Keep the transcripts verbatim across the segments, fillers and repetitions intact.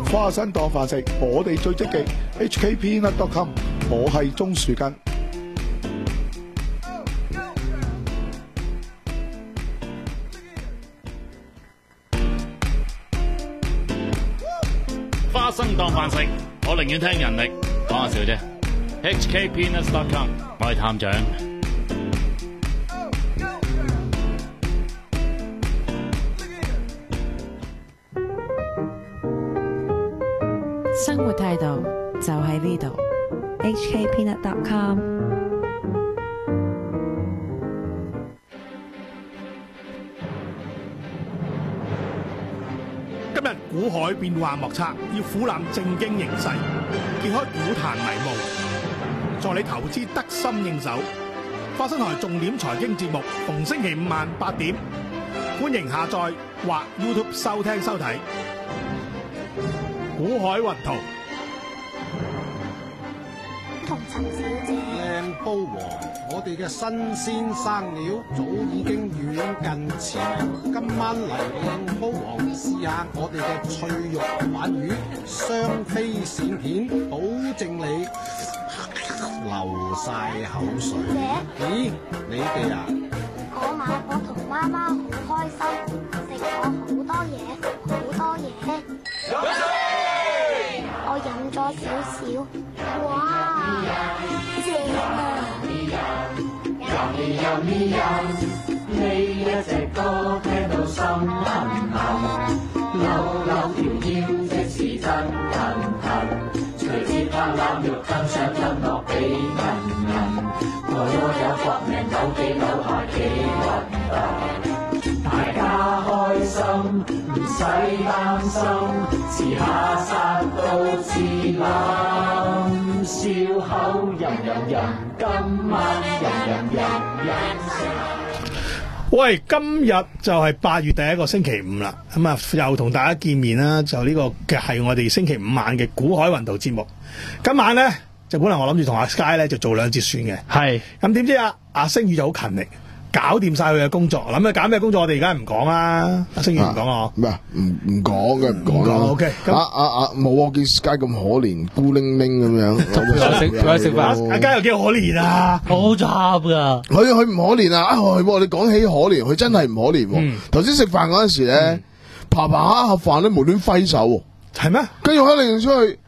花生當飯食，我哋最積極 H K Peanut dot com， 我係鍾樹根。 花生當飯食，我寧願聽人力，講下笑啫。H K Peanut dot com， 我係探長。 生活態度就喺呢度 H K Peanut dot com。 今日股海變幻莫測，要俯瞰正經形勢，揭開股壇迷霧，助你投資得心應手。花生台重點財經節目，逢星期五晚八點，歡迎下載或 YouTube 收聽收睇。股海雲圖， 同陳小姐， 靚煲王，我哋嘅新鮮生料早已經遠近馳名。今晚嚟靚煲王試下我哋嘅脆肉鯇魚，雙飛閃片，保證你流晒口水。咦，你哋啊？ 嗰晚我同媽媽好開心，食咗好多嘢，好多嘢。我飲咗少少，哇，正啊！ 呢一隻歌聽到心痕痕，扭扭條腰即是真騰騰，隨節拍攬肉跟上音樂比銀銀，我有搏命扭幾扭下幾運動，大家開心唔使擔心，遲下殺到自冧，笑口吟吟吟，今晚吟吟吟吟成。 喂，今日就係八月第一個星期五啦，咁啊又同大家見面啦，就呢個嘅係我哋星期五晚嘅股海雲圖節目。今晚咧就本來我諗住同阿 Sky 咧就做兩節算嘅，係咁點知阿阿星宇就好勤力，搞掂晒佢嘅工作。諗佢搞咩工作，我哋而家唔講啦。阿星宇唔講啊， 唔係唔唔講嘅，唔講啦。 OK， 啊啊啊，冇我見 Sky 咁可憐，孤零零咁樣。 食食飯，阿佳又幾可憐啊， 好差噶。 佢佢唔可憐啊！啊，係你講起可憐，佢真係唔可憐。頭先食飯嗰陣時咧，爬爬下盒飯咧，無端揮手， 係咩？ 跟住可能出去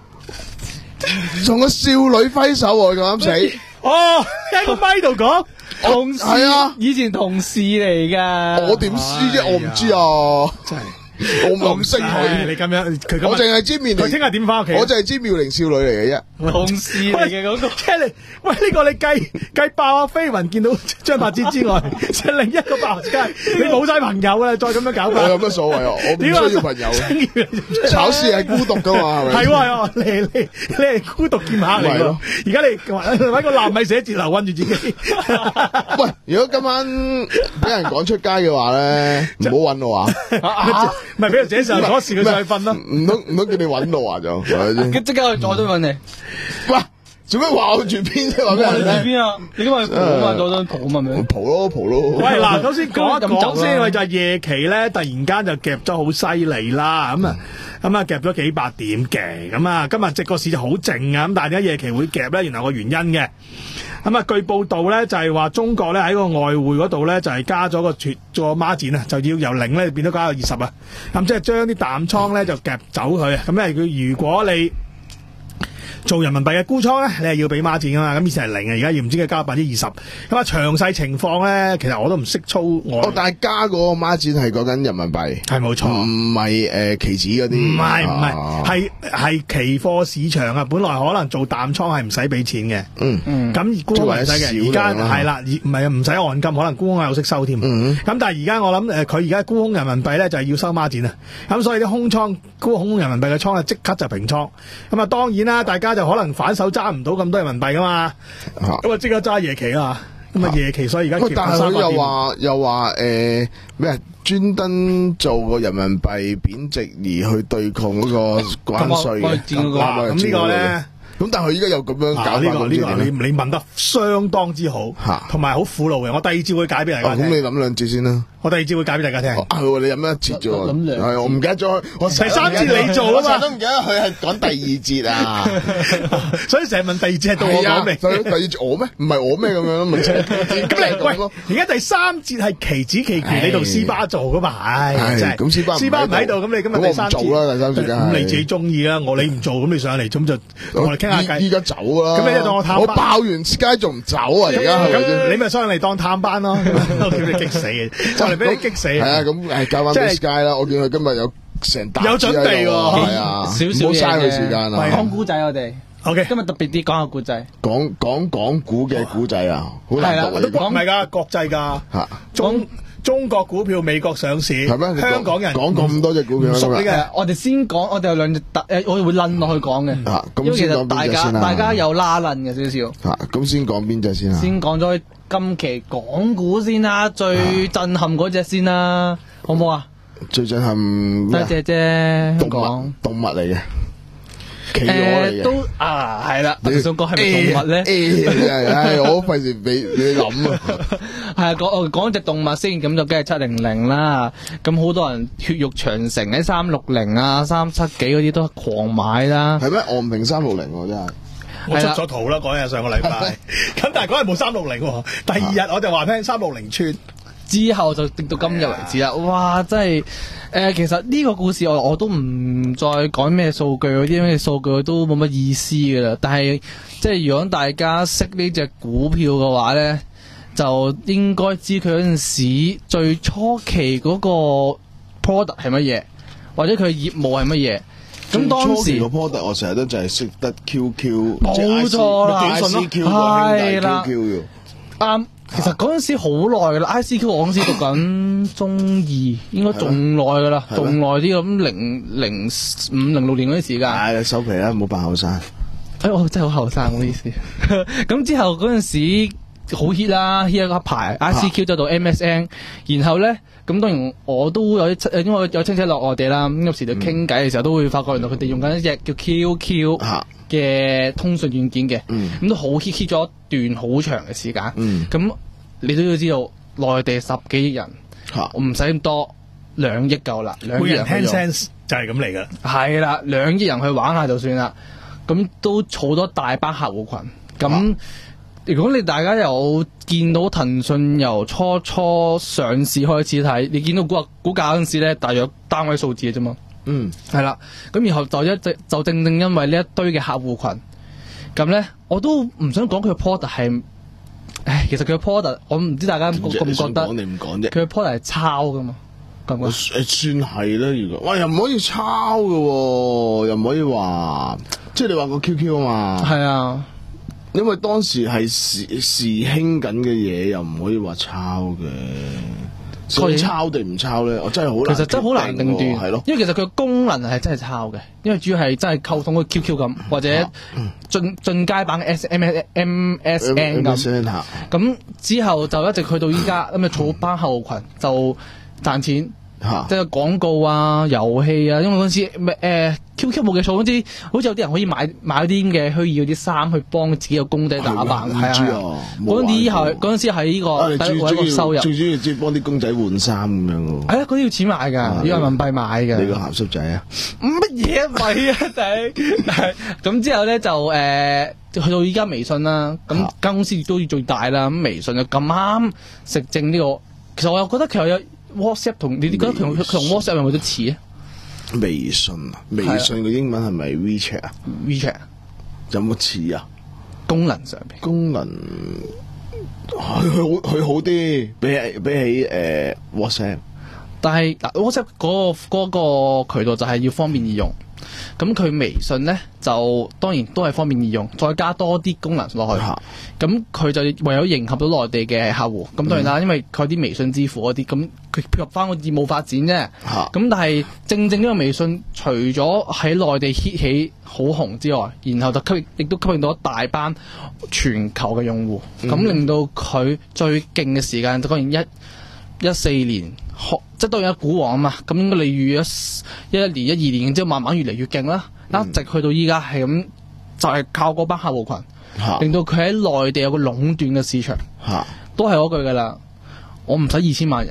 同個少女揮手，就啱死。 哦，喺個咪度講。 同事係啊，以前同事嚟噶。 我點知啫？我唔知啊，真係我唔識佢。 你咁樣，佢我淨係知妙玲。 佢聽日點翻屋企？ 我淨係知妙齡少女嚟嘅啫。 同事嚟嘅嗰個。 即係你喂呢個你計計爆阿飛雲見到張柏芝之外，就另一個爆街，你冇晒朋友啦，再咁樣搞法。 我有乜所謂啊？我唔需要朋友。炒事係孤獨噶嘛？係咪？ 係喎，你你你係孤獨劍客嚟咯。而家你搵個納米寫字樓韞住自己。 喂，如果今晚俾人趕出街嘅話咧，唔好搵我啊！ 唔係俾人寫上嗰時佢上去瞓咯。 唔通唔通叫你搵我啊？就即刻去佐敦搵你。 喂，做咩話我住邊啫？話俾人聽。 住邊啊？你今日蒲啊嘛？佐敦蒲啊嘛？咪蒲咯蒲咯。 喂，嗱，首先講一講先，喂就係夜期咧，突然間就夾咗好犀利啦，咁啊咁啊夾咗幾百點嘅，咁啊今日隻個市就好靜啊，咁但係點解夜期會夾咧？原來有個原因嘅。咁啊，據報道咧就係話中國咧喺個外匯嗰度咧就係加咗個脫個孖展啊，就要由零咧變咗加到二十啊，咁即係將啲淡倉咧就夾走佢啊，咁咧佢如果你做人民幣嘅沽倉咧，你係要俾孖展噶嘛，咁以前係零啊，而家要唔知佢加百分之二十。咁啊，詳細情況咧，其實我都唔識操我。 哦，但係加嗰個孖展係講緊人民幣， 係冇錯， 唔係誒期指嗰啲， 唔係唔係，係係期貨市場啊！本來可能做淡倉係唔使俾錢嘅， 嗯嗯， 咁沽空唔使嘅，而家係啦，唔係唔使按金，可能沽空有息收添。咁但係而家我諗誒，佢而家沽空人民幣咧就係要收孖展啊，咁所以啲空倉沽空人民幣嘅倉咧即刻就平倉。咁啊，當然啦，大家就可能反手揸唔到咁多人民幣噶嘛，咁啊即刻揸夜期啊，咁啊夜期所以而家但係佢又話又話誒咩專登做個人民幣貶值而去對抗嗰個關稅嘅， 咁呢個咧， 咁但係佢依家又咁樣搞法， 呢個呢個你你問得相當之好，同埋好苦惱嘅。我第二招會解俾大家聽。 咁你諗兩節先啦。 我第二節會解俾大家聽。 啊，你飲一節啫喎， 諗兩節係我唔記得咗，我第三節你做啊嘛我成日都唔記得佢係講第二節啊。 所以成日問第二節係到我講未？ 所以第二節我咩？唔係我咩咁樣咯，咪即係咁你喂，而家第三節係棋子棋權，你同斯巴做噶嘛？唉，真係咁斯巴斯巴唔喺度，咁你今日第三節咁我唔做啦第三節梗係咁你自己中意啦，我你唔做，咁你上嚟咁就同我哋傾下偈。 依家走啦， 咁你就當我探班我爆完街仲唔走啊？而家係咪先？ 咁你咪上嚟當探班咯，我叫你激死嘅，就嚟俾你激死。 係啊，咁係教翻即係 Miss 街啦。我見佢今日有成沓有準備喎係啊， 少少唔好嘥佢嘢時間啊。 講古仔我哋。 OK， 今日特別啲講下古仔。 講講講股嘅股仔啊，好難讀啊！ 都唔係㗎，國際㗎。 嚇， 中中國股票美國上市， 係咩？ 香港人講咁多隻股票熟呢誒，我哋先講，我哋有兩隻特誒，我哋會撚落去講嘅。 嚇， 因為其咁先講實大家邊隻先啊？ 大家有拉撚嘅少少。 嚇，咁先講邊隻先啊？ 先講咗今期港股先啦，最震撼嗰隻先啦，好唔好啊？ 最震撼咩啊？ 多謝啫， 動講物動物嚟嘅，企鵝嚟嘅。 誒都啊係啦，我哋想講係咪動物咧？ 誒，唉，我費事俾你諗啊！ 係啊，講我講隻動物先，咁就梗係七零零啦。咁好多人血肉長城喺三六零啊、三七幾嗰啲都狂買啦。 係咩？昂平三六零喎，真係。 我出咗圖啦，嗰日上個禮拜，咁但係嗰日冇三六零喎，第二日我就話聽三六零穿。 之後就直到今日為止啦，哇！真係誒、呃，其實呢個故事我我都唔再講咩數據嗰啲咩數據都冇乜意思㗎啦。但係即係如果大家識呢隻股票嘅話咧，就應該知佢嗰陣時最初期嗰個 product 係乜嘢，或者佢業務係乜嘢。咁當時個 product 我成日都就係識得 Q Q， 冇錯啦 ，I C Q 係啦 ，Q Q 啱。其實嗰陣時好耐噶啦 ，I C Q 我嗰陣時讀緊中二，應該仲耐噶啦，仲耐啲咁零零五零六年嗰啲時間。 唉，收皮啦，唔好扮後生。 哎，我真係好後生，唔好意思。咁之後嗰陣時好 hit 啦 ，hit 一排 I C Q 走到 M S N，然後咧，咁當然我都有啲，因為有親戚落外地啦，咁有時就傾偈嘅時候都會發覺，原來佢哋用緊一隻叫 Q Q 嘅通訊軟件嘅，咁、嗯、都好 hit hit 咗一段好長嘅時間。咁、嗯、你都要知道，內地十幾億人，我唔使咁多，兩億夠啦，兩億人去用。每人 ten cents 就係咁嚟噶。係啦，兩億人去玩下就算啦。咁都儲咗大班客戶群。咁如果你大家有見到騰訊由初初上市開始睇，你見到股價股價嗰陣時咧，大約單位數字嘅啫嘛。嗯，係啦，咁然後就一直就正正因為呢一堆嘅客戶群，咁咧我都唔想講佢嘅 product 係，唉，其實佢嘅 product 我唔知大家覺唔覺得， 講你唔講啫， 佢嘅 product 係抄噶嘛，咁啊， 算係啦，如果喂又唔可以抄嘅喎，又唔可以話，即係你話個 Q Q 啊嘛， 係啊， 因為當時係時時興緊嘅嘢，又唔可以話抄嘅。所以抄定唔抄咧？我真係好難， 其實真係好難定斷， 係咯。 因為其實佢嘅功能係真係抄嘅，因為主要係真係溝通個 Q Q 咁，或者進進階版嘅 S M S M S N 咁。咁之後就一直去到依家，咁啊儲班客戶群就賺錢。即係廣告啊、遊戲啊，因為嗰陣時咩誒 Q Q 冇記錯嗰啲，好似有啲人可以買買啲嘅虛擬嗰啲衫去幫自己個公仔打扮，係啊。嗰陣時係嗰陣時係呢個第一個收入， 最主要即係幫啲公仔換衫咁樣喎。 係啊，嗰啲要錢買㗎，要人民幣買㗎。 你個鹹濕仔啊？ 乜嘢咪啊頂！咁之後咧就誒去到依家微信啦，咁間公司亦都要最大啦。咁微信就咁啱食正呢個，其實我又覺得其實有。WhatsApp 同你哋覺得同同 WhatsApp 有冇得似啊？ 微信啊，微信嘅英文係咪 WeChat 啊 ？WeChat 有冇似啊？ 功能上邊功能佢好佢好啲，比起比起誒、呃、WhatsApp。 但係嗱 WhatsApp 嗰、嗰個嗰個渠道就係要方便易用，咁佢微信咧就當然都係方便易用，再加多啲功能落去。咁佢就唯有迎合到內地嘅客戶。咁當然啦，嗯、因為佢啲微信支付嗰啲，咁佢配合翻個業務發展啫。咁、啊、但係正正呢個微信，除咗喺內地 hit 起好紅之外，然後就吸引，亦都吸引到一大班全球嘅用戶。咁、嗯、令到佢最勁嘅時間，就當然一一四年。即係當然有股王啊嘛，咁應該你預咗一一年、一二年之後，慢慢越嚟越勁啦，嗯、一直去到依家係咁，就係、是、靠嗰班客戶群，啊、令到佢喺內地有個壟斷嘅市場，啊、都係嗰句噶啦。我唔使二千萬人，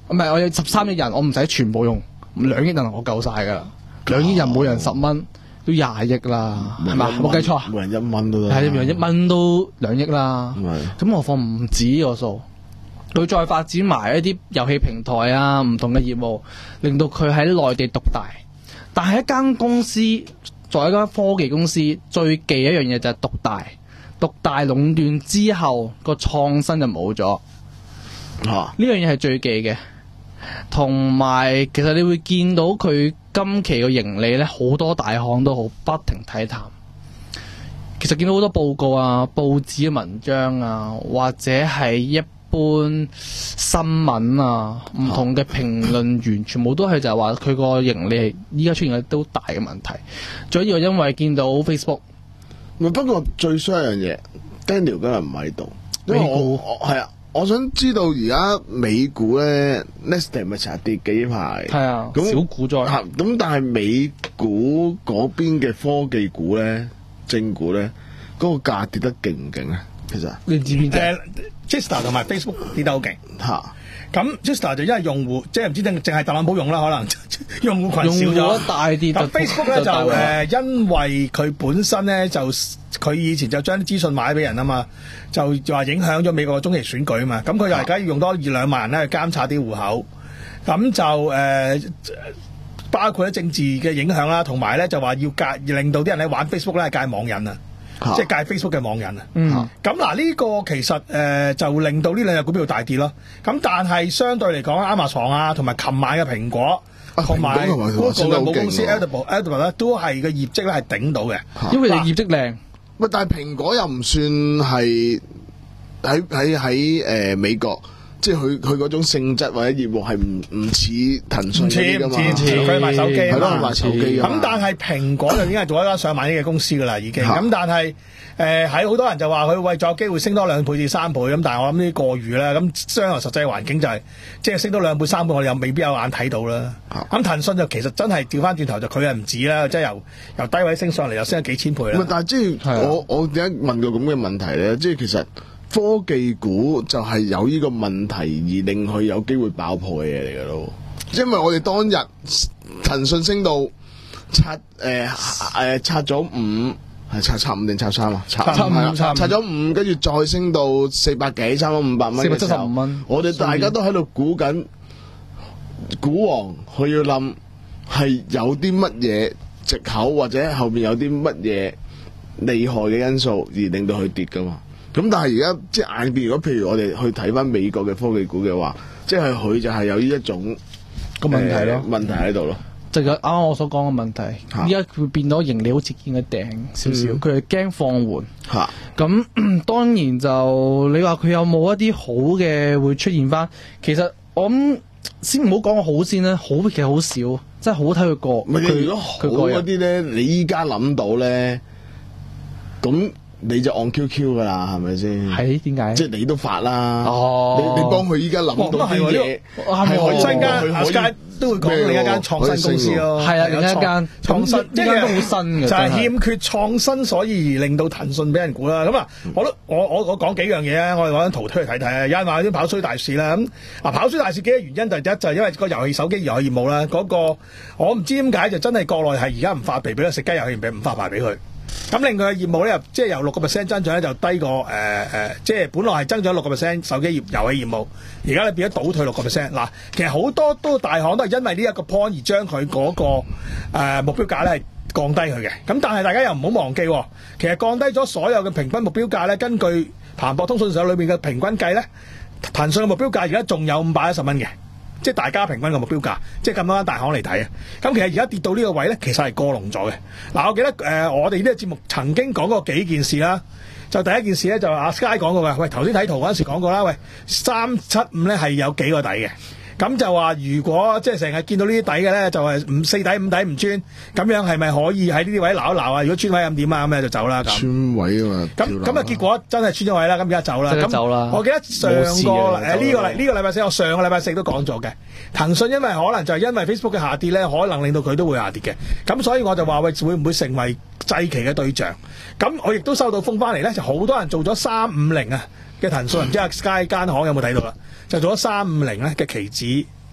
唔係我有十三億人，我唔使全部用兩億人，我夠晒㗎啦。兩億人每人十蚊都廿億啦，係嘛？冇計錯啊？ 每人一蚊都得。 係，每人一蚊都兩億啦。咁何況唔止呢個數，佢再發展埋一啲遊戲平台啊，唔同嘅業務，令到佢喺內地獨大。但係一間公司，作為一間科技公司，最忌一樣嘢就係獨大。獨大壟斷之後，個創新就冇咗。呢樣嘢係最忌嘅。同埋，其實你會見到佢今期嘅盈利咧，好多大行都好不停睇淡。其實見到好多報告啊、報紙嘅文章啊，或者係一般新聞啊，唔同嘅評論員，全部都係就係話佢個盈利依家出現嘅都大嘅問題。仲有一個因為見到 Facebook， 不過最衰一樣嘢 ，Daniel 今日唔喺度，因為我我係啊。我想知道而家美股咧 ，Nasdaq 咪成日跌嘅呢排， 係啊， 咁小股災。 咁但係美股嗰邊嘅科技股咧，正股咧，嗰、那個價跌得勁唔勁咧？其實你知唔知誒 Tesla 同埋 Facebook 跌得好勁嚇。咁 Tesla 就因為用戶，即係唔知淨淨係特朗普用啦，可能用戶群少咗大啲。 但 Facebook 咧就誒、呃，因為佢本身咧就佢以前就將啲資訊買俾人啊嘛，就話影響咗美國嘅中期選舉啊嘛。咁佢就而家要用多二兩萬人咧去監察啲戶口，咁就誒、呃、包括咗政治嘅影響啦，同埋咧就話要戒，令到啲人咧玩 Facebook 咧係戒網癮啊。即係戒 Facebook 嘅網癮啊！咁嗱呢個其實誒、呃、就令到呢兩隻股票大跌咯。咁但係相對嚟講，Amazon啊，同埋琴晚嘅蘋果，同埋嗰個嘅母公司 Edible，Edible 咧都係個業績咧係頂到嘅， 因為你業績靚。 喂，但係蘋果又唔算係喺喺喺誒美國。即係佢佢嗰種性質或者業務係唔唔似騰訊嗰啲㗎嘛， 唔似佢賣手機啊嘛， 賣手機咁但係蘋果就已經係做一間上萬億嘅公司㗎啦，已經。咁但係誒喺好多人就話佢為咗有機會升多兩倍至三倍咁，但係我諗呢啲過譽啦。咁將來實際環境就係、是、即係升多兩倍三倍，我哋又未必有眼睇到啦。咁騰訊就其實真係調翻轉頭就佢係唔止啦，即係由由低位升上嚟又升咗幾千倍啦。 但係即係我我點解問過咁嘅問題咧？即係其實。科技股就係有呢個問題而令佢有機會爆破嘅嘢嚟㗎咯，因為我哋當日騰訊升到拆誒誒拆咗五係拆拆五定拆三啊？拆拆五拆咗五，跟住再升到四百幾，差唔多五百蚊嘅時候，四百七十五蚊。我哋大家都喺度估緊股王佢要冧係有啲乜嘢藉口，或者後邊有啲乜嘢厲害嘅因素而令到佢跌㗎嘛。咁但係而家即係眼見，如果譬如我哋去睇翻美國嘅科技股嘅話，即係佢就係有呢一種個問題咯， 問題喺度咯。 就係啱啱我所講嘅問題，依家會變到盈利好似見嘅頂少少，佢係驚放緩。嚇，咁當然就你話佢有冇一啲好嘅會出現翻？其實我諗先唔好講個好先啦，好其實好少，真係好睇佢個。 唔係，如果好嗰啲咧，你依家諗到咧，咁。你就按 Q Q 噶啦，係咪先？ 係點解？ 即係你都發啦。 哦， 你你幫佢依家諗到啲嘢，係可以新間阿佳都會講另一間創新公司咯。係啊，另一間創新，呢間都好新嘅，就係欠缺創新，所以而令到騰訊俾人估啦。咁啊，我都我我我講幾樣嘢啊，我哋攞張圖推嚟睇睇啊。有人話啲跑衰大市啦，咁啊跑衰大市幾個原因就係第一就係因為個遊戲手機遊戲業務啦，嗰個我唔知點解就真係國內係而家唔發皮俾佢食雞遊戲，唔俾唔發牌俾佢。咁另外嘅業務咧，即係由六個 percent 增長咧，就低過誒誒、呃，即係本來係增長六個 percent 手機業遊戲業務，而家咧變咗倒退六個 percent。嗱，其實好多都大行都係因為呢一個 point 而將佢嗰、那個、呃、目標價咧係降低佢嘅。咁但係大家又唔好忘記，其實降低咗所有嘅平均目標價咧，根據彭博通訊社裏面嘅平均計咧，騰訊嘅目標價而家仲有五百一十蚊嘅。即係大家平均嘅目標價，即係咁多間大行嚟睇啊！咁其實而家跌到呢個位咧，其實係過龍咗嘅。嗱，我記得誒、呃，我哋呢個節目曾經講過幾件事啦。就第一件事咧，就阿 Sky 講過嘅。喂，頭先睇圖嗰陣時講過啦。喂，三七五咧係有幾個底嘅。咁就話如果即係成日見到呢啲底嘅咧，就係五四底五底唔穿，咁樣係咪可以喺呢啲位撈一撈啊？如果穿位咁點啊？咁咧就走啦。 穿位啊嘛。咁咁啊，結果真係穿咗位啦。咁而家走啦。 走啦。 我記得上個誒呢個禮呢個禮拜四，我上個禮拜四都講咗嘅。騰訊因為可能就係因為 Facebook 嘅下跌咧，可能令到佢都會下跌嘅。咁所以我就話喂，會唔會成為祭旗嘅對象？咁我亦都收到風翻嚟咧，就好多人做咗三五零啊嘅騰訊，唔知阿 Sky 間行有冇睇到啦？就做咗三五零咧嘅期指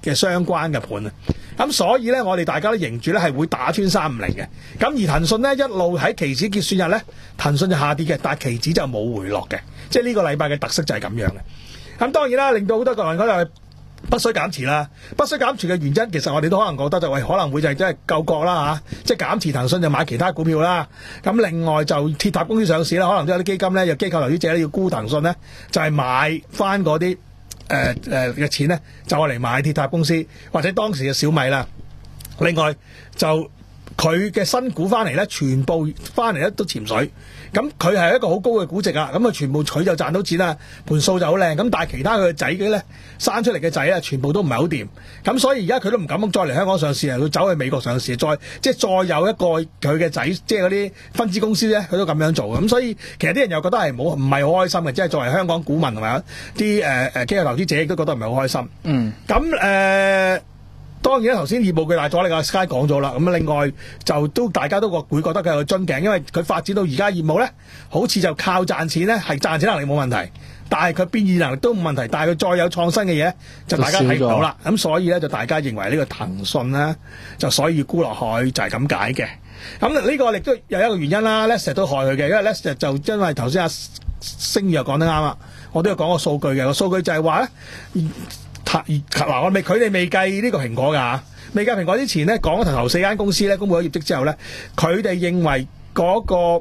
嘅相關嘅盤啊。咁所以咧，我哋大家都認住咧係會打穿三五零嘅。咁而騰訊咧一路喺期指結算日咧，騰訊就下跌嘅，但係期指就冇回落嘅。即係呢個禮拜嘅特色就係咁樣嘅。咁當然啦，令到好多個人覺得不需減持啦。不需減持嘅原因，其實我哋都可能覺得就喂可能會就係真係救國啦嚇，即係減持騰訊就買其他股票啦。咁另外就鐵塔公司上市啦，可能都有啲基金咧，有機構投資者咧要沽騰訊咧，就係、是、買翻嗰啲。誒誒嘅錢咧，就我嚟買鐵塔公司或者當時嘅小米啦。另外就佢嘅新股翻嚟咧，全部翻嚟咧都潛水。咁佢係一個好高嘅估值啊！咁啊全部佢就賺到錢啦，盤數就好靚。咁但係其他佢嘅仔嘅咧生出嚟嘅仔咧，全部都唔係好掂。咁所以而家佢都唔敢再嚟香港上市啊！佢走去美國上市，再即係再有一個佢嘅仔，即係嗰啲分支公司咧，佢都咁樣做。咁所以其實啲人又覺得係冇唔係好開心嘅，即係作為香港股民同埋啲誒誒機構投資者亦都覺得唔係好開心。嗯。咁誒。呃當然啦，頭先業務巨大咗，你個 Sky 講咗啦。咁另外就都大家都會覺得佢有樽頸，因為佢發展到而家業務咧，好似就靠賺錢咧，係賺錢能力冇問題，但係佢變現能力都冇問題。但係佢再有創新嘅嘢，就大家睇唔到啦。咁所以咧，就大家認為呢個騰訊咧，就所以要沽落去就係咁解嘅。咁呢個亦都有一個原因啦 Lester 都害佢嘅，因為 Lester 就因為頭先阿星宇又講得啱啦，我都有講個數據嘅，個數據就係話咧。嗱，我未佢哋未計呢個蘋果㗎，未計蘋果之前咧，講咗頭四間公司咧公佈咗業績之後咧，佢哋認為嗰個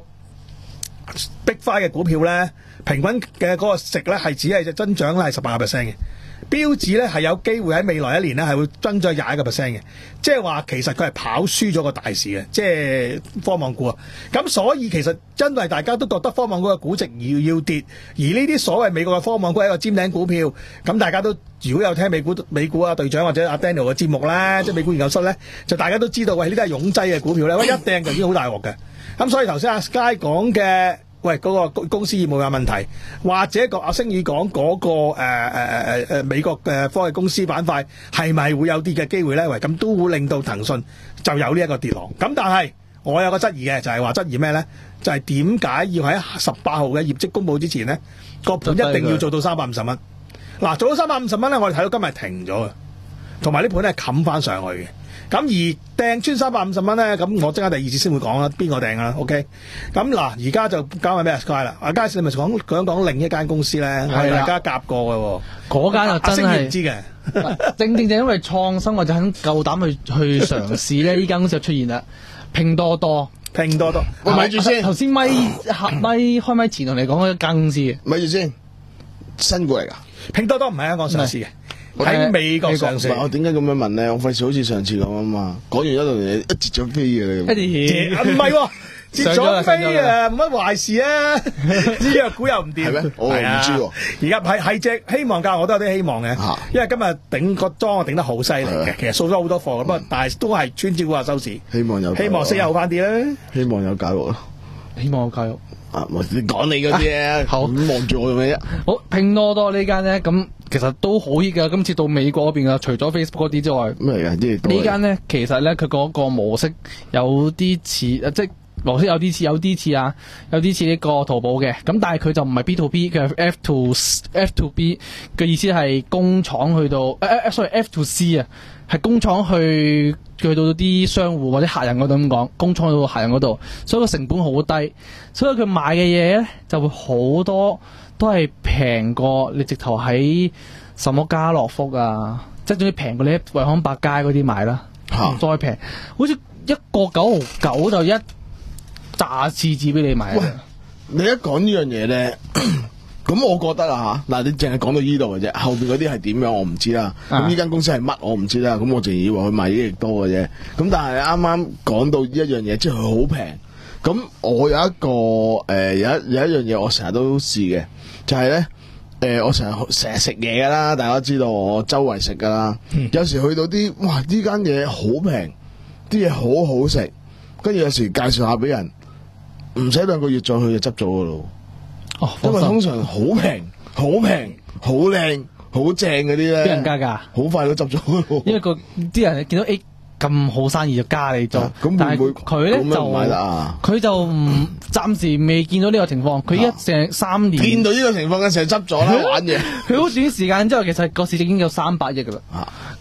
Big Five 嘅股票咧，平均嘅嗰個值咧係只係增長咧係十八個 percent 嘅，標指咧係有機會喺未來一年咧係會增長廿一個 percent 嘅，即係話其實佢係跑輸咗個大市嘅，即係科網股啊。咁所以其實因為大家都覺得科網股嘅估值要要跌，而呢啲所謂美國嘅科網股係一個尖頂股票，咁大家都如果有聽美股美股啊隊長或者阿 Daniel 嘅節目咧，即係美股研究室咧，就大家都知道喂呢啲係擁擠嘅股票咧，喂一掟就已經好大鑊嘅。咁所以頭先阿 Sky 講嘅。喂，嗰、那個公司業務有問題，或者個阿星宇講嗰個誒誒誒誒美國嘅科技公司板塊係咪會有啲嘅機會咧？喂，咁都會令到騰訊就有呢一個跌浪。咁但係我有個質疑嘅，就係話質疑咩咧？就係點解要喺十八號嘅業績公佈之前咧，個盤一定要做到三百五十蚊？嗱，做到三百五十蚊咧，我哋睇到今日停咗嘅，同埋呢盤係冚翻上去嘅。咁而掟穿三百五十蚊咧，咁我即刻第二次先會講啦，邊個掟啊 ？OK，咁嗱，而家就交埋俾阿 Sky 啦。阿 Sky 你咪講講講另一間公司咧，係大家夾過嘅喎。嗰間就真係唔知嘅， 正正就因為創新，我就肯夠膽去去嘗試咧。呢間公司就出現啦，拼多多， 拼多多。 喂，咪住先， 頭先咪合咪開咪前同你講嗰間公司嘅， 咪住先，新股嚟㗎。 拼多多唔係香港上市嘅。喺美國上市， 我點解咁樣問咧？我費事好似上次咁啊嘛，講完一輪嘢，一截咗飛嘅你。 唔係喎，截咗飛啊，冇乜壞事啊！呢個股又唔掂，係咩？我唔知喎。而家係係隻希望價，我都有啲希望嘅，因為今日頂個莊頂得好犀利嘅，其實掃咗好多貨，不過但係都係穿招股下收市。希望有，希望息又好翻啲啦。希望有教育咯，希望有教育。啊！你講你嗰啲啊，好望住我做咩啫？ 好，拼多多呢間咧，咁其實都好熱噶。今次到美國嗰邊啊，除咗 Facebook 嗰啲之外，咩嚟噶？呢間咧，其實咧佢嗰個模式有啲似，即係模式有啲似，有啲似啊，有啲似呢個淘寶嘅。咁但係佢就唔係 B to B 嘅 F to F to B 嘅意思係工廠去到誒誒、呃、，sorry F to C 啊，係工廠去。去到啲商戶或者客人嗰度咁講，工廠到客人嗰度，所以個成本好低，所以佢賣嘅嘢咧就會好多都係平過你直頭喺什麼家樂福啊，即係總之平過你喺惠康百佳嗰啲買啦，啊、再平，好似一個九毫九就一紮廁紙俾你買。 喂，你一講呢樣嘢咧。咁我覺得啊吓，嗱你淨係講到呢度嘅啫，後邊嗰啲係點樣我唔知啦。咁呢間公司係乜我唔知啦。咁我淨以為佢賣益力多嘅啫。咁但係啱啱講到一樣嘢，即係佢好平。咁我有一個誒、呃、有一有一樣嘢我成日都試嘅，就係咧誒我成日成日食嘢噶啦，大家知道我周圍食噶啦。嗯、有時去到啲哇呢間嘢好平，啲嘢好好食，跟住有時介紹下俾人，唔使兩個月再去就執咗噶咯。哦，因為通常好平、好平、好靚、好正嗰啲咧，俾人加價，好快都執咗。因為個啲人見到 A 咁好生意就加你做，咁、啊、但係佢咧就佢就唔暫時未見到呢個情況。佢一成三年、啊、見到呢個情況嘅時候執咗啦，玩嘢。佢好短時間之後，其實個市值已經有三百億噶啦。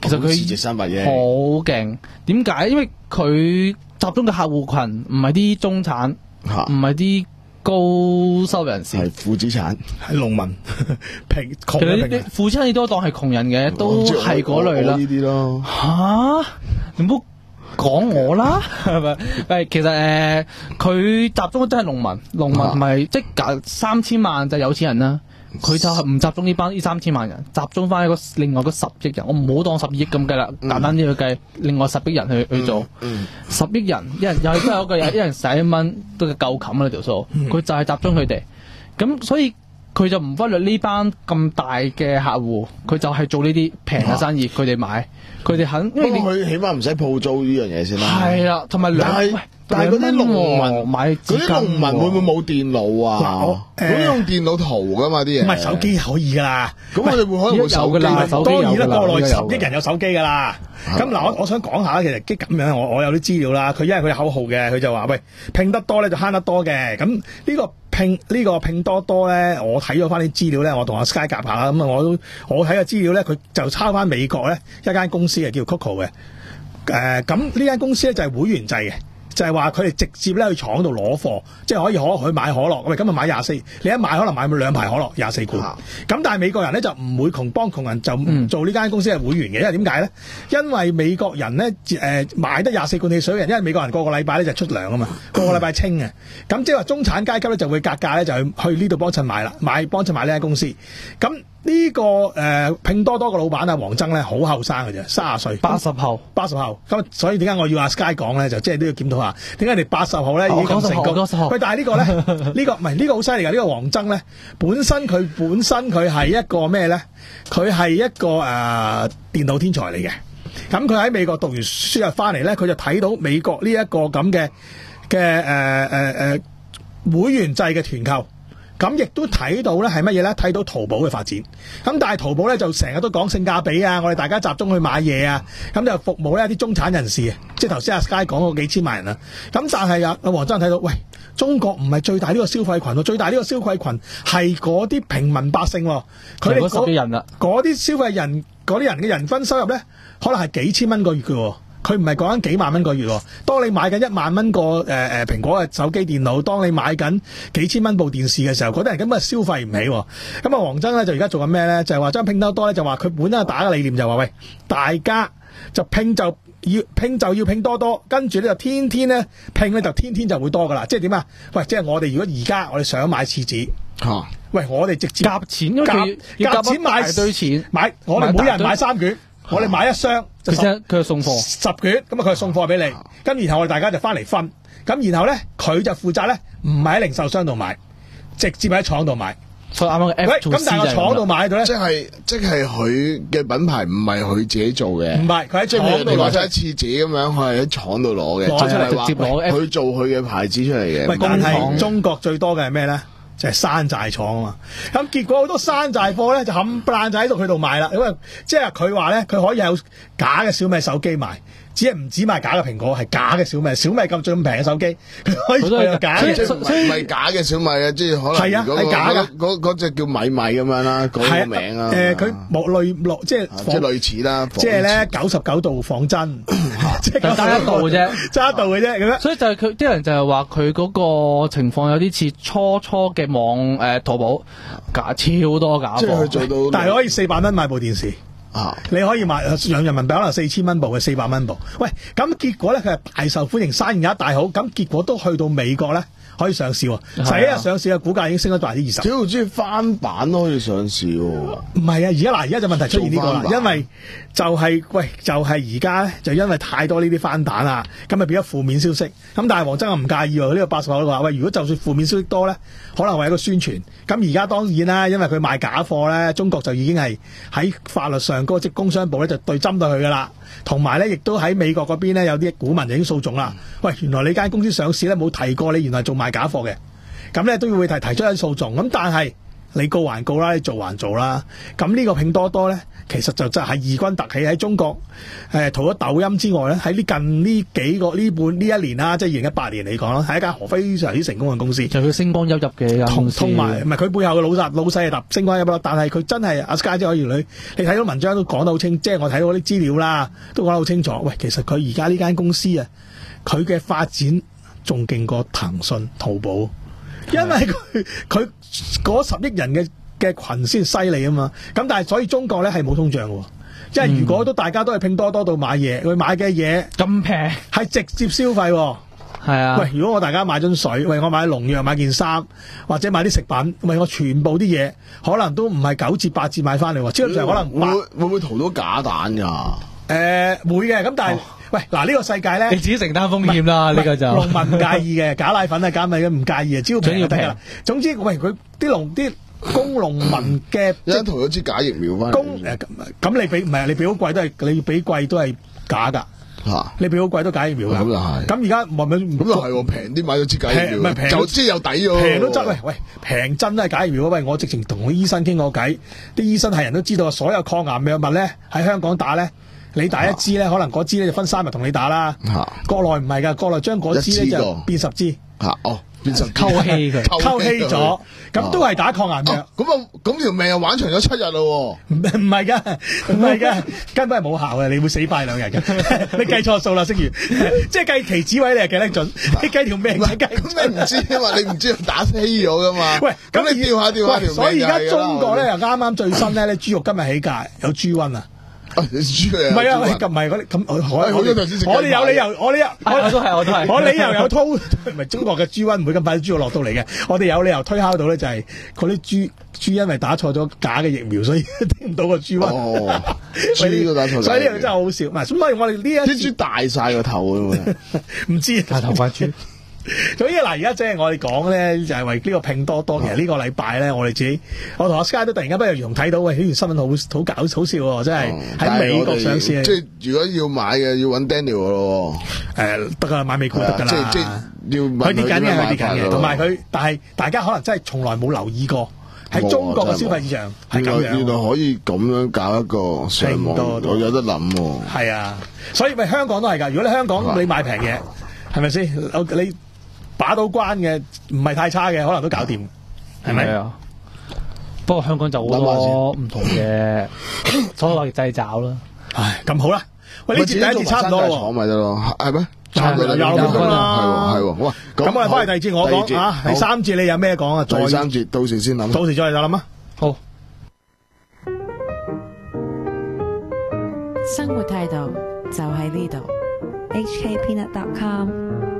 其實佢值三百億， 好勁。點解？因為佢集中嘅客戶群唔係啲中產，唔係啲高收入人士， 係負資產， 係農民，平窮其實嘅平。 你負資產你都當係窮人嘅，都係嗰類啦。 呢啲咯， 吓，你唔好講我啦，係咪？誒，其實誒，佢、呃、集中真係農民，農民唔係即係隔三千萬就有錢人啦。佢就係唔集中呢班呢三千萬人，集中翻一個另外嗰十億人。我唔好當十二億咁計啦，簡單啲去計，另外十億人去去做， 嗯嗯、 十億人一人又係都有一個人，一人使一蚊都夠冚啦條數。佢就係集中佢哋，咁所以佢就唔忽略呢班咁大嘅客戶，佢就係做呢啲平嘅生意，佢哋買，佢哋肯。因為不過佢起碼唔使鋪租呢樣嘢先啦。 係啦，同埋兩。 但係嗰啲農民買嗰啲農民會唔會冇電腦啊？嗰啲用電腦圖噶嘛啲嘢。 唔係手機可以噶啦。 咁我哋會可能會手機。 當然啦，國內十億人有手機噶啦。咁嗱，我我想講下其實即咁樣，我我有啲資料啦。佢因為佢有口號嘅，佢就話喂，拼得多咧就慳得多嘅。咁呢個拼呢個拼多多咧，我睇咗翻啲資料咧，我同阿 Sky 夾下啦。咁啊，我都我睇嘅資料咧，佢就抄翻美國咧一間公司係叫 Coco 嘅。誒，咁呢間公司咧就係會員制嘅。就係話佢哋直接咧去廠度攞貨，即係可以可去買可樂。喂，今日買廿四，你一買可能買兩排可樂廿四罐。咁、嗯、但係美國人咧就唔會窮幫窮人就唔做呢間公司係會員嘅，因為點解咧？因為美國人咧誒、呃、買得廿四罐汽水嘅人，因為美國人個個禮拜咧就出糧啊嘛，個個禮拜清嘅。咁即係話中產階級咧就會格價咧就去去呢度幫襯買啦，買幫襯買呢間公司。咁呢、這個誒、呃、拼多多個老闆啊，黃崢咧好後生嘅啫，三十歲， 八十後， 八十後。咁所以點解我要阿 Sky 講咧？就即係都要檢討下，點解你八十後咧已經咁成功？喂，但係呢個咧，呢個唔係呢個好犀利㗎。呢、這個黃崢咧，本身佢本身佢係一個咩咧？佢係一個誒、呃、電腦天才嚟嘅。咁佢喺美國讀完書入翻嚟咧，佢就睇到美國呢一個咁嘅嘅誒誒誒會員制嘅團購。咁亦都睇到咧係乜嘢咧？睇到淘寶嘅發展。咁但係淘寶咧就成日都講性價比啊，我哋大家集中去買嘢啊，咁就服務咧一啲中產人士啊，即係頭先阿 Sky 講嗰幾千萬人啊。咁但係啊，阿黃崢睇到，喂，中國唔係最大呢個消費群喎，最大呢個消費群係嗰啲平民百姓喎，佢哋嗰人啦， 嗰啲消費人嗰啲人嘅人均收入咧，可能係幾千蚊個月嘅喎。佢唔係講緊幾萬蚊個月喎，當你買緊一萬蚊個誒誒蘋果嘅手機電腦，當你買緊幾千蚊部電視嘅時候，嗰啲人根本係消費唔起喎。咁啊，黃崢咧就而家做緊咩咧？就係話將拼多多咧就話佢本身打嘅理念就話喂，大家就拼就要拼就要拼多多，跟住咧就天天咧拼咧就天天就會多噶啦。即係點啊？喂，即係我哋如果而家我哋想買廁紙嚇，喂，我哋直接夾錢，因為佢夾錢買大堆錢買，我哋每人買三卷。我哋買一箱， 其實佢係送貨十卷，咁啊佢係送貨俾你，咁然後我哋大家就翻嚟分，咁然後咧佢就負責咧，唔係喺零售商度買，直接喺廠度買。 所以啱啱嘅 F 咁但係個廠度買到咧， 即係即係佢嘅品牌唔係佢自己做嘅， 唔係佢喺廠度攞出一次紙咁樣，佢係喺廠度攞嘅， 攞出嚟直接攞佢做佢嘅牌子出嚟嘅。 喂，但係中國最多嘅係咩咧？就係山寨廠啊嘛，咁結果好多山寨貨咧就冚唪唥就喺度佢度賣啦，因為即係佢話咧佢可以有假嘅小米手機賣，只係唔止賣假嘅蘋果，係假嘅小米，小米咁最咁平嘅手機，佢可以有假嘅， 即係唔係假嘅小米啊？即係可能係啊，係假嘅， 嗰嗰隻叫米米咁樣啦，嗰個名啊。 誒，佢冇類落即係即係類似啦， 即係咧九十九度仿真，即係爭一度嘅啫， 爭一度嘅啫咁樣。 所以就係佢啲人就係話佢嗰個情況有啲似初初嘅網誒淘寶假超多假貨， 即係佢做到， 但係可以四百蚊買部電視。啊！你可以買兩人民幣可能四千蚊部嘅四百蚊部，喂，咁結果咧佢係大受歡迎，生意額大好，咁結果都去到美國咧可以上市喎，第一日上市嘅股價已經升咗百分之二十。 只要中意翻版都可以上市喎。 唔係啊，而家嗱，而家就問題出現呢個啦，因為就係、是、喂，就係而家咧就因為太多呢啲翻版啦，咁咪變咗負面消息。咁但係黃崢又唔介意喎，呢、這個八十後都話喂，如果就算負面消息多咧，可能為一個宣傳。咁而家當然啦，因為佢賣假貨咧，中國就已經係喺法律上嗰個即工商部咧就對針對佢噶啦，同埋咧亦都喺美國嗰邊咧有啲股民已經訴訟啦。喂，原來你間公司上市咧冇提過你原來做賣假貨嘅，咁咧都要會提提出一啲訴訟。咁但係你告還告啦，你做還做啦。咁呢個拼多多咧，其實就真係異軍突起喺中國。誒，除咗抖音之外咧，喺呢近呢幾個呢半呢一年啦，即係二零一八年嚟講啦，係一間非常之成功嘅公司。 就佢星光熠熠嘅間公司， 同埋唔係佢背後嘅老實老細係揼星光熠熠，但係佢真係阿 Sky 姐可以女，你睇到文章都講得好清，即係我睇到啲資料啦，都講得好清楚。喂，其實佢而家呢間公司啊，佢嘅發展仲勁過騰訊、淘寶。因為佢佢嗰十億人嘅嘅群先犀利啊嘛，咁但係所以中國咧係冇通脹嘅，因為如果都大家都係拼多多度買嘢，佢買嘅嘢咁平係直接消費， 係啊。 喂，如果我大家買樽水，喂，我買農藥買件衫，或者買啲食品，喂，我全部啲嘢可能都唔係九折八折買翻嚟，基本上可能會會唔會淘到假蛋㗎？ 誒、呃、會嘅，咁但係。哦喂，嗱呢個世界咧， 你自己承擔風險啦，呢個就農民唔介意嘅，假奶粉啊假米嘅唔介意啊，只要平就得㗎啦。總之，喂佢啲農啲工農民嘅， 一淘咗支假疫苗翻嚟。 工誒咁你俾唔係你俾好貴都係你俾貴都係假㗎。嚇！你俾好貴都假疫苗㗎。 咁就係。咁而家咪咪咁就係喎，平啲買咗支假疫苗，就即係有底喎。 平都真喂喂，平真都係假疫苗。喂，我直情同啲醫生傾過偈，啲醫生係人都知道，所有抗癌藥物咧喺香港打咧。你打一支咧，可能嗰支咧就分三日同你打啦。啊、國內唔係㗎，國內將嗰支咧就變十支。 嚇、啊、哦，變十溝稀佢， 溝稀咗，咁都係打抗癌藥。 咁啊，咁條命又玩長咗七日咯喎。 唔唔係㗎，唔係㗎，根本係冇效嘅，你會死快兩日嘅。你計錯數啦，星如，即係計期指位你係計得準，你計條命係計唔準。 咁你唔知啊嘛，你唔知打稀咗㗎嘛。 喂， 咁你調下調下條命。 所以而家中國咧又啱啱最新咧，咧豬肉今日起價有豬瘟啊。 啊！你豬嘅唔係啊，咁唔係嗰啲咁，我我哋有理由，我哋有我都係我都係， 我理由有推，唔係中國嘅豬瘟唔會咁快豬肉落到嚟嘅，我哋有理由推敲到咧就係嗰啲豬豬因為打錯咗假嘅疫苗，所以聽唔到個豬瘟。 哦，豬都打錯， 所以呢樣真係好笑。唔係，所以我哋呢一啲豬大晒個頭啊！ 唔知大頭髮豬。 所以嗱，而家即係我哋講咧，就係為呢個拼多多。其實呢個禮拜咧，我哋自己，我同阿 Sky 都突然間不約而同睇到，喂，呢條新聞好好搞好笑喎，真係喺美國上市。 即係如果要買嘅，要揾 Daniel 嘅咯。誒， 得㗎，買美股得㗎啦。 即係即係要佢跌緊嘅，佢跌緊嘅，同埋佢，但係大家可能真係從來冇留意過喺中國嘅消費市場係咁樣。 原來可以咁樣搞一個上網，我有得諗喎。 係啊，所以咪香港都係㗎。如果你香港你買平嘢，係咪先？你把到關嘅唔係太差嘅，可能都搞掂，係咪啊？ 不過香港就好多唔同嘅所謂製造啦。唉， 咁好啦，喂，呢節第一節差唔多咯， 廠咪得咯，係咩？ 差唔多啦，有分啦， 係喎係喎。哇， 咁我哋翻嚟第二節我講啊，第三節你有咩講啊？ 第三節到時先諗， 到時再嚟諗啊。好， 生活態度就喺呢度。 H K Peanut dot com